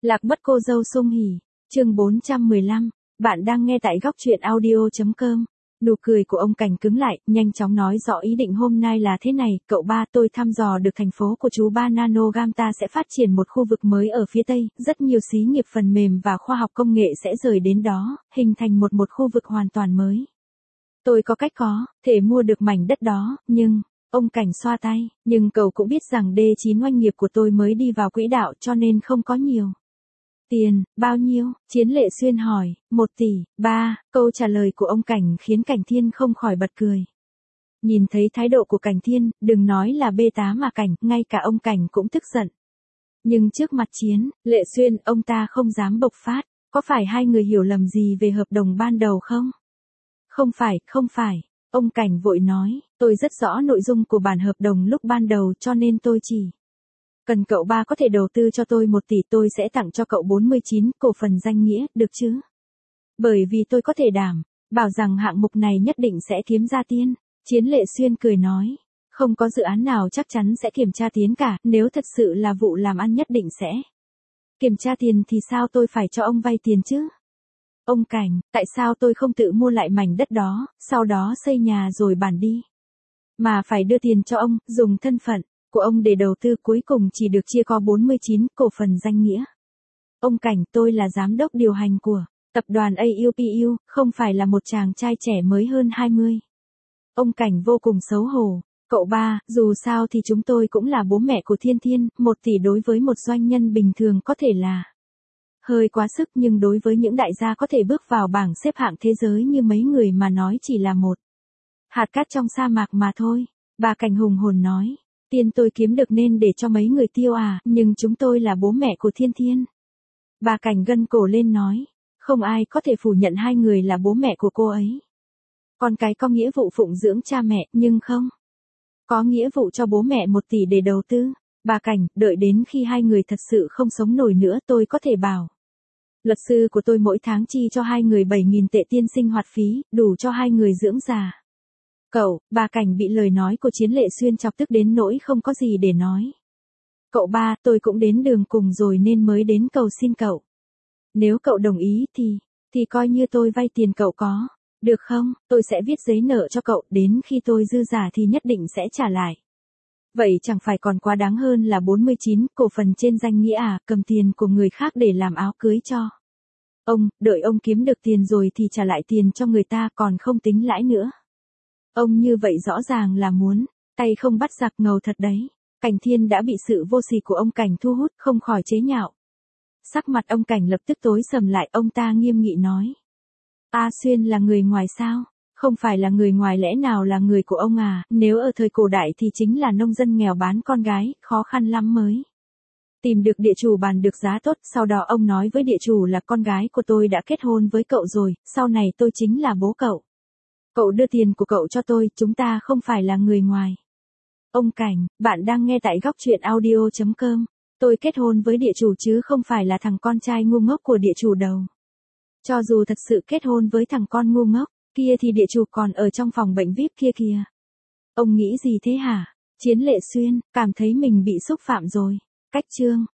Lạc mất cô dâu sung hỉ, chương 415, bạn đang nghe tại góc truyện audio.com. Nụ cười của ông Cảnh cứng lại, nhanh chóng nói rõ ý định hôm nay là thế này, cậu ba, tôi thăm dò được thành phố của chú ba Nanogam sẽ phát triển một khu vực mới ở phía Tây, rất nhiều xí nghiệp phần mềm và khoa học công nghệ sẽ rời đến đó, hình thành một khu vực hoàn toàn mới. Tôi có cách có thể mua được mảnh đất đó, nhưng... Ông Cảnh xoa tay, nhưng cậu cũng biết rằng D9 doanh nghiệp của tôi mới đi vào quỹ đạo cho nên không có nhiều. Tiền, bao nhiêu? Chiến Lệ Xuyên hỏi, 1 tỷ, 3, câu trả lời của ông Cảnh khiến Cảnh Thiên không khỏi bật cười. Nhìn thấy thái độ của Cảnh Thiên, đừng nói là bê tá mà Cảnh, ngay cả ông Cảnh cũng tức giận. Nhưng trước mặt Chiến, Lệ Xuyên, ông ta không dám bộc phát, có phải hai người hiểu lầm gì về hợp đồng ban đầu không? Không phải. Ông Cảnh vội nói, tôi rất rõ nội dung của bản hợp đồng lúc ban đầu cho nên tôi chỉ cần cậu ba có thể đầu tư cho tôi 1 tỷ, tôi sẽ tặng cho cậu 49 cổ phần danh nghĩa, được chứ? Bởi vì tôi có thể đảm bảo rằng hạng mục này nhất định sẽ kiếm ra tiền. Chiến Lệ Xuyên cười nói, không có dự án nào chắc chắn sẽ kiểm tra tiền cả, nếu thật sự là vụ làm ăn nhất định sẽ kiểm tra tiền thì sao tôi phải cho ông vay tiền chứ? Ông Cảnh, tại sao tôi không tự mua lại mảnh đất đó, sau đó xây nhà rồi bán đi? Mà phải đưa tiền cho ông, dùng thân phận của ông để đầu tư, cuối cùng chỉ được chia có 49 cổ phần danh nghĩa. Ông Cảnh, tôi là giám đốc điều hành của tập đoàn AUPU, không phải là một chàng trai trẻ mới hơn 20. Ông Cảnh vô cùng xấu hổ. Cậu ba, dù sao thì chúng tôi cũng là bố mẹ của Thiên Thiên, 1 tỷ đối với một doanh nhân bình thường có thể là hơi quá sức, nhưng đối với những đại gia có thể bước vào bảng xếp hạng thế giới như mấy người mà nói chỉ là một hạt cát trong sa mạc mà thôi. Bà Cảnh hùng hồn nói, tiền tôi kiếm được nên để cho mấy người tiêu à, nhưng chúng tôi là bố mẹ của Thiên Thiên. Bà Cảnh gân cổ lên nói, không ai có thể phủ nhận hai người là bố mẹ của cô ấy. Con cái có nghĩa vụ phụng dưỡng cha mẹ, nhưng không có nghĩa vụ cho bố mẹ 1 tỷ để đầu tư. Bà Cảnh, đợi đến khi hai người thật sự không sống nổi nữa tôi có thể bảo luật sư của tôi mỗi tháng chi cho hai người 7.000 tệ tiền sinh hoạt phí, đủ cho hai người dưỡng già. Cậu, bà Cảnh bị lời nói của Chiến Lệ Xuyên chọc tức đến nỗi không có gì để nói. Cậu ba, tôi cũng đến đường cùng rồi nên mới đến cầu xin cậu. Nếu cậu đồng ý thì coi như tôi vay tiền cậu có. Được không, tôi sẽ viết giấy nợ cho cậu, đến khi tôi dư giả thì nhất định sẽ trả lại. Vậy chẳng phải còn quá đáng hơn là 49 cổ phần trên danh nghĩa à, cầm tiền của người khác để làm áo cưới cho ông, đợi ông kiếm được tiền rồi thì trả lại tiền cho người ta, còn không tính lãi nữa. Ông như vậy rõ ràng là muốn tay không bắt giặc, ngầu thật đấy. Cảnh Thiên đã bị sự vô sỉ của ông Cảnh thu hút, không khỏi chế nhạo. Sắc mặt ông Cảnh lập tức tối sầm lại, ông ta nghiêm nghị nói. A Xuyên là người ngoài sao? Không phải là người ngoài, lẽ nào là người của ông à? Nếu ở thời cổ đại thì chính là nông dân nghèo bán con gái, khó khăn lắm mới tìm được địa chủ bàn được giá tốt. Sau đó ông nói với địa chủ là con gái của tôi đã kết hôn với cậu rồi, sau này tôi chính là bố cậu. Cậu đưa tiền của cậu cho tôi, chúng ta không phải là người ngoài. Ông Cảnh, bạn đang nghe tại góc truyện audio.com. Tôi kết hôn với địa chủ chứ không phải là thằng con trai ngu ngốc của địa chủ đâu. Cho dù thật sự kết hôn với thằng con ngu ngốc kia thì địa chủ còn ở trong phòng bệnh VIP kia kìa. Ông nghĩ gì thế hả? Chiến Lệ Xuyên cảm thấy mình bị xúc phạm rồi. Cách chương